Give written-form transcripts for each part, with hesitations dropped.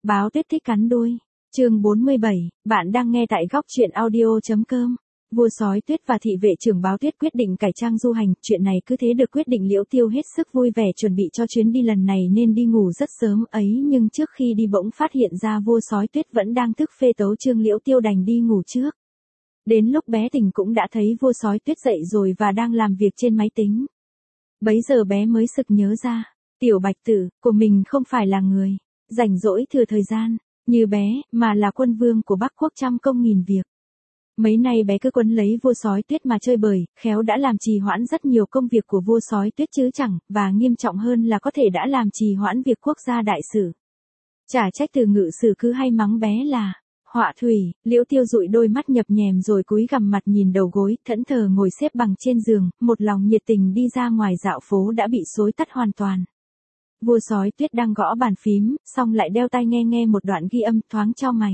Báo Tuyết thích cắn đuôi. Chương 47, bạn đang nghe tại góc truyện audio.com. Vua Sói Tuyết và thị vệ trưởng Báo Tuyết quyết định cải trang du hành, chuyện này cứ thế được quyết định. Liễu Tiêu hết sức vui vẻ chuẩn bị cho chuyến đi lần này nên đi ngủ rất sớm ấy, nhưng trước khi đi bỗng phát hiện ra vua Sói Tuyết vẫn đang thức phê tấu chương. Liễu Tiêu đành đi ngủ trước. Đến lúc bé tỉnh cũng đã thấy vua Sói Tuyết dậy rồi và đang làm việc trên máy tính. Bấy giờ bé mới sực nhớ ra, tiểu bạch tử của mình không phải là người rảnh rỗi thừa thời gian như bé, mà là quân vương của Bắc Quốc trăm công nghìn việc. Mấy nay bé cứ quấn lấy vua Sói Tuyết mà chơi bời, khéo đã làm trì hoãn rất nhiều công việc của vua Sói Tuyết chứ chẳng, và nghiêm trọng hơn là có thể đã làm trì hoãn việc quốc gia đại sự. Chả trách Từ Ngự Sử cứ hay mắng bé là họa thủy. Liễu Tiêu dụi đôi mắt nhập nhèm rồi cúi gằm mặt nhìn đầu gối, thẫn thờ ngồi xếp bằng trên giường, một lòng nhiệt tình đi ra ngoài dạo phố đã bị xối tắt hoàn toàn. Vua Sói Tuyết đang gõ bàn phím, xong lại đeo tai nghe một đoạn ghi âm, thoáng chau mày.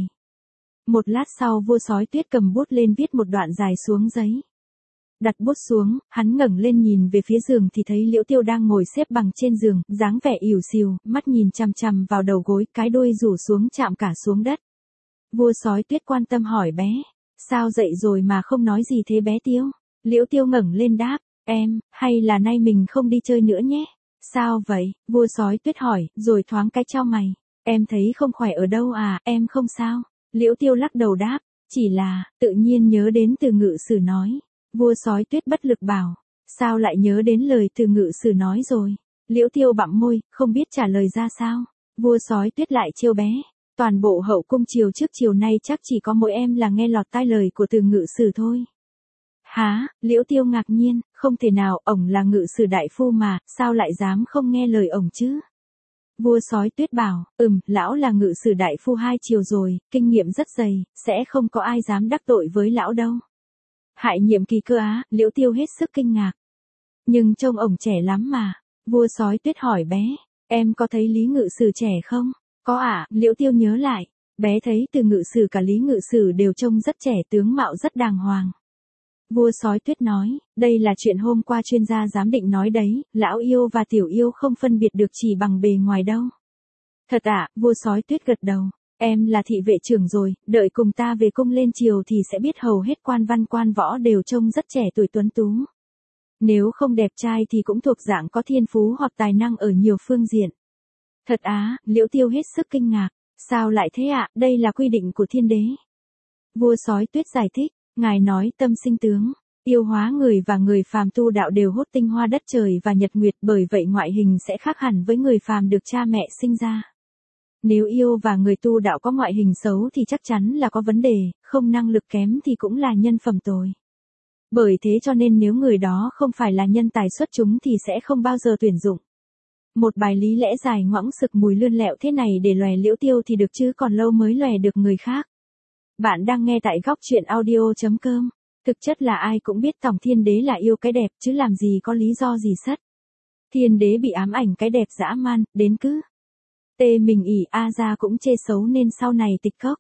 Một lát sau vua Sói Tuyết cầm bút lên viết một đoạn dài xuống giấy. Đặt bút xuống, hắn ngẩng lên nhìn về phía giường thì thấy Liễu Tiêu đang ngồi xếp bằng trên giường, dáng vẻ ỉu xìu, mắt nhìn chằm chằm vào đầu gối, cái đuôi rủ xuống chạm cả xuống đất. Vua Sói Tuyết quan tâm hỏi bé, sao dậy rồi mà không nói gì thế bé Tiêu? Liễu Tiêu ngẩng lên đáp, em, hay là nay mình không đi chơi nữa nhé? Sao vậy? Vua Sói Tuyết hỏi, rồi thoáng cái chau mày. Em thấy không khỏe ở đâu à, em không sao? Liễu Tiêu lắc đầu đáp, chỉ là, tự nhiên nhớ đến Từ Ngự Sử nói. Vua Sói Tuyết bất lực bảo, sao lại nhớ đến lời Từ Ngự Sử nói rồi? Liễu Tiêu bặm môi, không biết trả lời ra sao. Vua Sói Tuyết lại trêu bé, toàn bộ hậu cung chiều trước chiều nay chắc chỉ có mỗi em là nghe lọt tai lời của Từ Ngự Sử thôi. Hả? Liễu Tiêu ngạc nhiên, không thể nào, ổng là Ngự Sử đại phu mà, sao lại dám không nghe lời ổng chứ? Vua Sói Tuyết bảo, lão là Ngự Sử đại phu 2 chiều rồi, kinh nghiệm rất dày, sẽ không có ai dám đắc tội với lão đâu. Hại nhiệm kỳ cơ á? Liễu Tiêu hết sức kinh ngạc. Nhưng trông ổng trẻ lắm mà. Vua Sói Tuyết hỏi bé, em có thấy Lý Ngự Sử trẻ không? Có ạ. Liễu Tiêu nhớ lại, bé thấy Từ Ngự Sử cả Lý Ngự Sử đều trông rất trẻ, tướng mạo rất đàng hoàng. Vua Sói Tuyết nói, đây là chuyện hôm qua chuyên gia giám định nói đấy, lão yêu và tiểu yêu không phân biệt được chỉ bằng bề ngoài đâu. Thật ạ? Vua Sói Tuyết gật đầu, em là thị vệ trưởng rồi, đợi cùng ta về cung lên triều thì sẽ biết hầu hết quan văn quan võ đều trông rất trẻ tuổi tuấn tú. Nếu không đẹp trai thì cũng thuộc dạng có thiên phú hoặc tài năng ở nhiều phương diện. Thật á? Liễu Tiêu hết sức kinh ngạc, sao lại thế ạ? Đây là quy định của thiên đế. Vua Sói Tuyết giải thích, ngài nói tâm sinh tướng, yêu hóa người và người phàm tu đạo đều hút tinh hoa đất trời và nhật nguyệt, bởi vậy ngoại hình sẽ khác hẳn với người phàm được cha mẹ sinh ra. Nếu yêu và người tu đạo có ngoại hình xấu thì chắc chắn là có vấn đề, không năng lực kém thì cũng là nhân phẩm tồi. Bởi thế cho nên nếu người đó không phải là nhân tài xuất chúng thì sẽ không bao giờ tuyển dụng. Một bài lý lẽ dài ngoãng sực mùi lươn lẹo thế này để lòe Liễu Tiêu thì được chứ còn lâu mới lòe được người khác. Bạn đang nghe tại góc truyện audio.com. Thực chất là ai cũng biết tổng thiên đế là yêu cái đẹp chứ làm gì có lý do gì sất. Thiên đế bị ám ảnh cái đẹp dã man, đến cứ tê mình ỉ a ra cũng chê xấu nên sau này tịch cốc.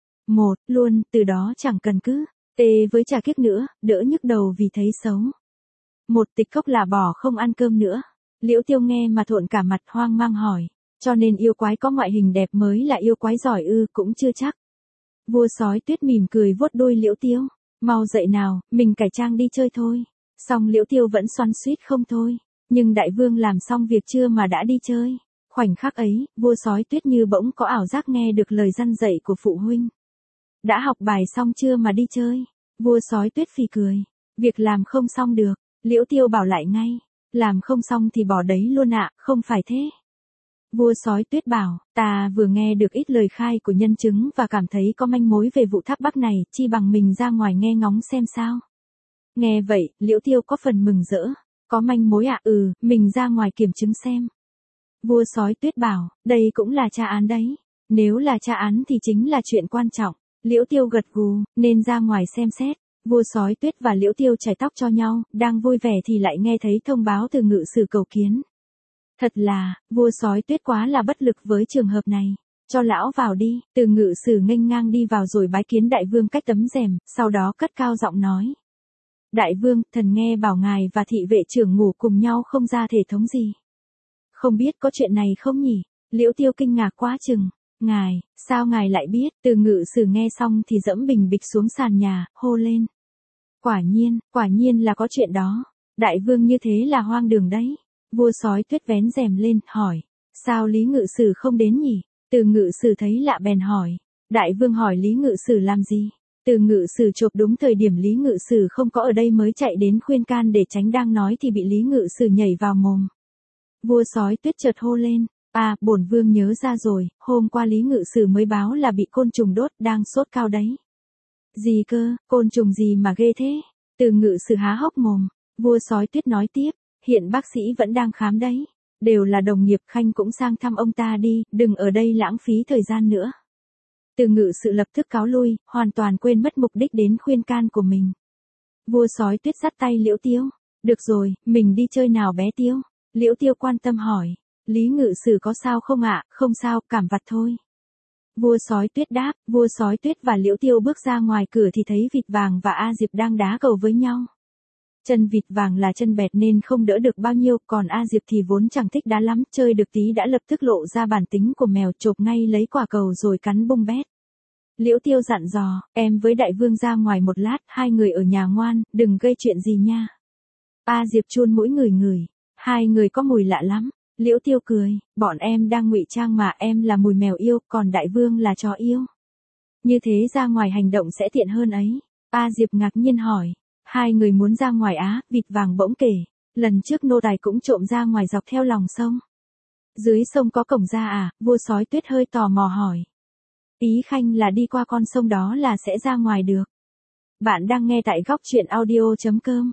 Luôn, từ đó chẳng cần cứ tê với trà kiếc nữa, đỡ nhức đầu vì thấy xấu. Tịch cốc là bỏ không ăn cơm nữa. Liễu Tiêu nghe mà thộn cả mặt, hoang mang hỏi, cho nên yêu quái có ngoại hình đẹp mới là yêu quái giỏi ư? Cũng chưa chắc. Vua Sói Tuyết mỉm cười vuốt đuôi Liễu Tiêu, mau dậy nào, mình cải trang đi chơi thôi. Xong Liễu Tiêu vẫn xoắn xuýt không thôi, nhưng đại vương làm xong việc chưa mà đã đi chơi. Khoảnh khắc ấy, vua Sói Tuyết như bỗng có ảo giác nghe được lời răn dạy của phụ huynh. Đã học bài xong chưa mà đi chơi? Vua Sói Tuyết phì cười, việc làm không xong được. Liễu Tiêu bảo lại ngay, làm không xong thì bỏ đấy luôn ạ, không phải thế. Vua Sói Tuyết bảo, ta vừa nghe được ít lời khai của nhân chứng và cảm thấy có manh mối về vụ tháp Bắc này, chi bằng mình ra ngoài nghe ngóng xem sao. Nghe vậy, Liễu Tiêu có phần mừng rỡ, có manh mối ạ? Mình ra ngoài kiểm chứng xem. Vua Sói Tuyết bảo, đây cũng là tra án đấy. Nếu là tra án thì chính là chuyện quan trọng. Liễu Tiêu gật gù, nên ra ngoài xem xét. Vua Sói Tuyết và Liễu Tiêu chải tóc cho nhau, đang vui vẻ thì lại nghe thấy thông báo từ Ngự Sử cầu kiến. Thật là, vua Sói Tuyết quá là bất lực với trường hợp này. Cho lão vào đi. Từ Ngự Sử nghênh ngang đi vào rồi bái kiến đại vương cách tấm rèm, sau đó cất cao giọng nói. Đại vương, thần nghe bảo ngài và thị vệ trưởng ngủ cùng nhau không ra thể thống gì. Không biết có chuyện này không nhỉ? Liễu Tiêu kinh ngạc quá chừng. Sao ngài lại biết? Từ ngự sử nghe xong thì dẫm bình bịch xuống sàn nhà, hô lên. Quả nhiên là có chuyện đó. Đại vương như thế là hoang đường đấy. Vua sói tuyết vén rèm lên, hỏi. Sao Lý ngự sử không đến nhỉ? Từ ngự sử thấy lạ bèn hỏi. Đại vương hỏi Lý ngự sử làm gì? Từ ngự sử chộp đúng thời điểm Lý ngự sử không có ở đây mới chạy đến khuyên can để tránh đang nói thì bị Lý ngự sử nhảy vào mồm. Vua sói tuyết chợt hô lên. À, bổn vương nhớ ra rồi, hôm qua Lý ngự sử mới báo là bị côn trùng đốt, đang sốt cao đấy. Gì cơ, côn trùng gì mà ghê thế? Từ ngự sử há hốc mồm. Vua sói tuyết nói tiếp. Hiện bác sĩ vẫn đang khám đấy. Đều là đồng nghiệp, Khanh cũng sang thăm ông ta đi, đừng ở đây lãng phí thời gian nữa. Từ ngự sự lập tức cáo lui, hoàn toàn quên mất mục đích đến khuyên can của mình. Vua sói tuyết dắt tay Liễu Tiêu. Được rồi, mình đi chơi nào bé Tiêu? Liễu Tiêu quan tâm hỏi. Lý ngự sử có sao không ạ? Không sao, cảm vặt thôi. Vua sói tuyết đáp. Vua sói tuyết và Liễu Tiêu bước ra ngoài cửa thì thấy Vịt Vàng và A Diệp đang đá cầu với nhau. Chân Vịt Vàng là chân bẹt nên không đỡ được bao nhiêu, còn A Diệp thì vốn chẳng thích đá lắm, chơi được tí đã lập tức lộ ra bản tính của mèo, chộp ngay lấy quả cầu rồi cắn bung bét. Liễu Tiêu dặn dò, em với đại vương ra ngoài một lát, hai người ở nhà ngoan, đừng gây chuyện gì nha. A Diệp chun mũi ngửi ngửi, hai người có mùi lạ lắm. Liễu Tiêu cười, bọn em đang ngụy trang mà, em là mùi mèo yêu, còn đại vương là chó yêu. Như thế ra ngoài hành động sẽ tiện hơn ấy. A Diệp ngạc nhiên hỏi, hai người muốn ra ngoài á? Vịt Vàng bỗng kể, lần trước nô tài cũng trộm ra ngoài dọc theo lòng sông. Dưới sông có cổng ra à? Vua sói tuyết hơi tò mò hỏi. Ý Khanh là đi qua con sông đó là sẽ ra ngoài được. Bạn đang nghe tại góc truyện audio.com.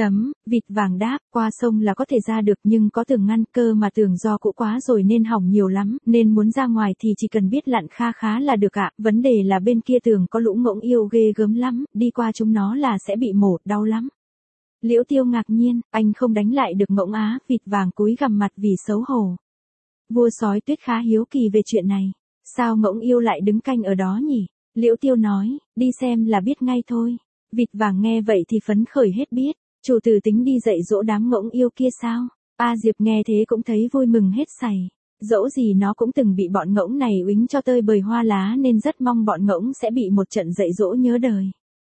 Vịt Vàng đáp, qua sông là có thể ra được nhưng có tường ngăn, cơ mà tường do cũ quá rồi nên hỏng nhiều lắm, nên muốn ra ngoài thì chỉ cần biết lặn kha khá là được ạ. Vấn đề là bên kia tường có lũ ngỗng yêu ghê gớm lắm, đi qua chúng nó là sẽ bị mổ, đau lắm. Liễu Tiêu ngạc nhiên, anh không đánh lại được ngỗng á? Vịt Vàng cúi gằm mặt vì xấu hổ. Vua sói tuyết khá hiếu kỳ về chuyện này. Sao ngỗng yêu lại đứng canh ở đó nhỉ? Liễu Tiêu nói, đi xem là biết ngay thôi. Vịt Vàng nghe vậy thì phấn khởi hết biết. Chủ tử tính đi dạy dỗ đám ngỗng yêu kia sao? A Diệp nghe thế cũng thấy vui mừng hết sảy. Dẫu gì nó cũng từng bị bọn ngỗng này uýnh cho tơi bời hoa lá nên rất mong bọn ngỗng sẽ bị một trận dạy dỗ nhớ đời.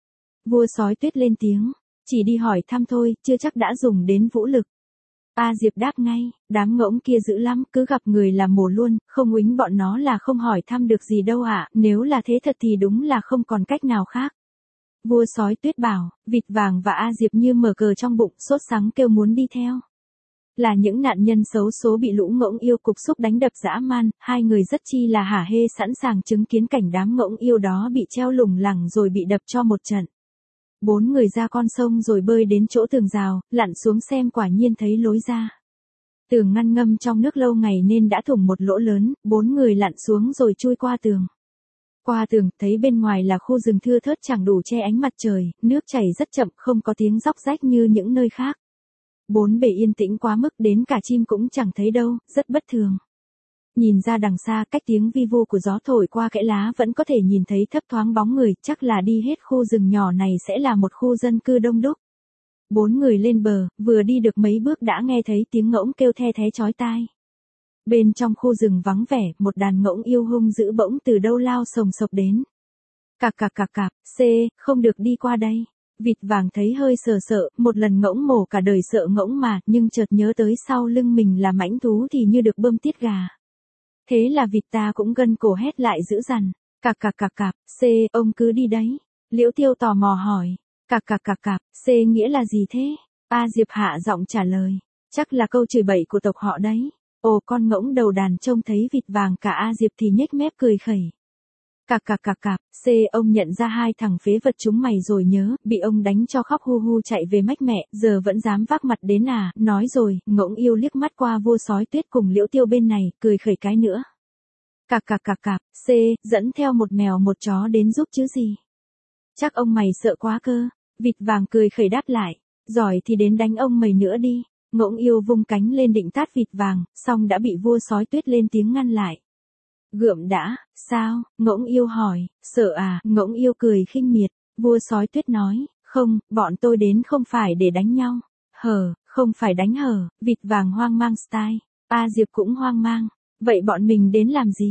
Vua sói tuyết lên tiếng, chỉ đi hỏi thăm thôi, chưa chắc đã dùng đến vũ lực. A Diệp đáp ngay, đám ngỗng kia dữ lắm, cứ gặp người là mổ luôn, không uýnh bọn nó là không hỏi thăm được gì đâu ạ, nếu là thế thật thì đúng là không còn cách nào khác. Vua sói tuyết bảo, Vịt Vàng và A Diệp như mở cờ trong bụng, sốt sắng kêu muốn đi theo. Là những nạn nhân xấu số bị lũ ngỗng yêu cục xúc đánh đập dã man, hai người rất chi là hả hê sẵn sàng chứng kiến cảnh đám ngỗng yêu đó bị treo lủng lẳng rồi bị đập cho một trận. Bốn người ra con sông rồi bơi đến chỗ tường rào, lặn xuống xem quả nhiên thấy lối ra. Tường ngăn ngâm trong nước lâu ngày nên đã thủng một lỗ lớn, bốn người lặn xuống rồi chui qua tường. Qua tường, thấy bên ngoài là khu rừng thưa thớt chẳng đủ che ánh mặt trời, nước chảy rất chậm, không có tiếng róc rách như những nơi khác. Bốn bề yên tĩnh quá mức đến cả chim cũng chẳng thấy đâu, rất bất thường. Nhìn ra đằng xa, cách tiếng vi vu của gió thổi qua kẽ lá vẫn có thể nhìn thấy thấp thoáng bóng người, chắc là đi hết khu rừng nhỏ này sẽ là một khu dân cư đông đúc. Bốn người lên bờ, vừa đi được mấy bước đã nghe thấy tiếng ngỗng kêu the thé chói tai. Bên trong khu rừng vắng vẻ, một đàn ngỗng yêu hung dữ bỗng từ đâu lao sồng sộc đến. Cạc, không được đi qua đây. Vịt Vàng thấy hơi sợ sợ, một lần ngỗng mổ cả đời sợ ngỗng mà, nhưng chợt nhớ tới sau lưng mình là mãnh thú thì như được bơm tiết gà. Thế là vịt ta cũng gân cổ hét lại dữ dằn. Cạc, ông cứ đi đấy. Liễu Tiêu tò mò hỏi. Cạc, nghĩa là gì thế? A Diệp hạ giọng trả lời. Chắc là câu chửi bậy của tộc họ đấy. Ồ, con ngỗng đầu đàn trông thấy Vịt Vàng cả A Diệp thì nhếch mép cười khẩy. Cạc, ông nhận ra hai thằng phế vật chúng mày rồi nhớ, bị ông đánh cho khóc hu hu chạy về mách mẹ, giờ vẫn dám vác mặt đến à? Nói rồi, ngỗng yêu liếc mắt qua vua sói tuyết cùng Liễu Tiêu bên này, cười khẩy cái nữa. Cạc, dẫn theo một mèo một chó đến giúp chứ gì? Chắc ông mày sợ quá cơ. Vịt Vàng cười khẩy đáp lại, giỏi thì đến đánh ông mày nữa đi. Ngỗng yêu vung cánh lên định tát Vịt Vàng, xong đã bị vua sói tuyết lên tiếng ngăn lại. Gượm đã, sao? Ngỗng yêu hỏi, sợ à? Ngỗng yêu cười khinh miệt. Vua sói tuyết nói, không, bọn tôi đến không phải để đánh nhau. Không phải đánh hở. Vịt Vàng hoang mang style. A Diệp cũng hoang mang. Vậy bọn mình đến làm gì?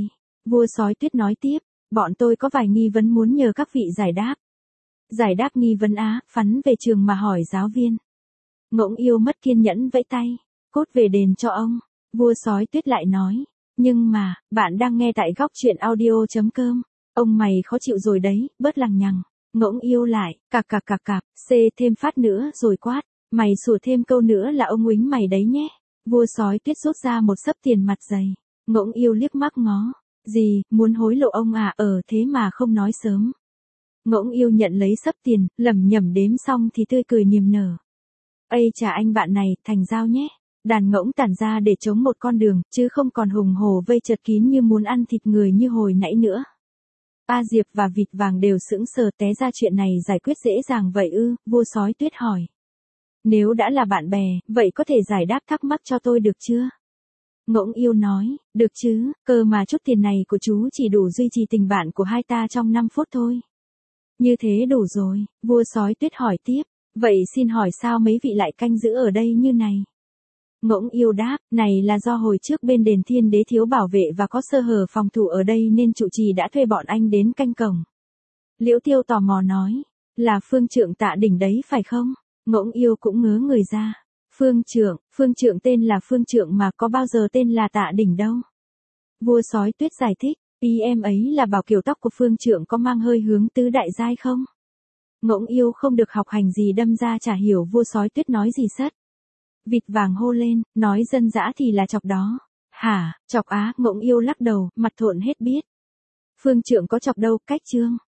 Vua sói tuyết nói tiếp, bọn tôi có vài nghi vấn muốn nhờ các vị giải đáp. Giải đáp nghi vấn á, phắn về trường mà hỏi giáo viên. Ngỗng yêu mất kiên nhẫn vẫy tay, cốt về đền cho ông. Vua sói tuyết lại nói, nhưng mà, bạn đang nghe tại góc truyện audio.com. Ông mày khó chịu rồi đấy, bớt lằng nhằng. Ngỗng yêu lại, cạc, thêm phát nữa rồi quát, mày sủa thêm câu nữa là ông uýnh mày đấy nhé. Vua sói tuyết rút ra một xấp tiền mặt dày. Ngỗng yêu liếc mắt ngó, gì, muốn hối lộ ông à, thế mà không nói sớm. Ngỗng yêu nhận lấy xấp tiền, lẩm nhẩm đếm xong thì tươi cười niềm nở. Ây chà anh bạn này, thành giao nhé. Đàn ngỗng tản ra để chống một con đường, chứ không còn hùng hổ vây chật kín như muốn ăn thịt người như hồi nãy nữa. A Diệp và Vịt Vàng đều sững sờ, té ra chuyện này giải quyết dễ dàng vậy ư? Vua sói tuyết hỏi. Nếu đã là bạn bè, vậy có thể giải đáp thắc mắc cho tôi được chưa? Ngỗng yêu nói, được chứ, cơ mà chút tiền này của chú chỉ đủ duy trì tình bạn của hai ta trong 5 phút thôi. Như thế đủ rồi, vua sói tuyết hỏi tiếp, vậy xin hỏi sao mấy vị lại canh giữ ở đây như này? Ngỗng yêu đáp, này là do hồi trước bên đền Thiên Đế thiếu bảo vệ và có sơ hở phòng thủ ở đây nên trụ trì đã thuê bọn anh đến canh cổng. Liễu Tiêu tò mò nói, là phương trượng Tạ Đỉnh đấy phải không? Ngỗng yêu cũng ngớ người ra. Phương trượng tên là phương trượng mà có bao giờ tên là Tạ Đỉnh đâu. Vua sói tuyết giải thích, ý em ấy là bảo kiểu tóc của phương trượng có mang hơi hướng tứ đại giai không? Ngỗng yêu không được học hành gì đâm ra chả hiểu vua sói tuyết nói gì sất. Vịt Vàng hô lên, nói dân dã thì là chọc đó. Hả, chọc á, Ngỗng yêu lắc đầu, mặt thộn hết biết. Phương trượng có chọc đâu, cách chương.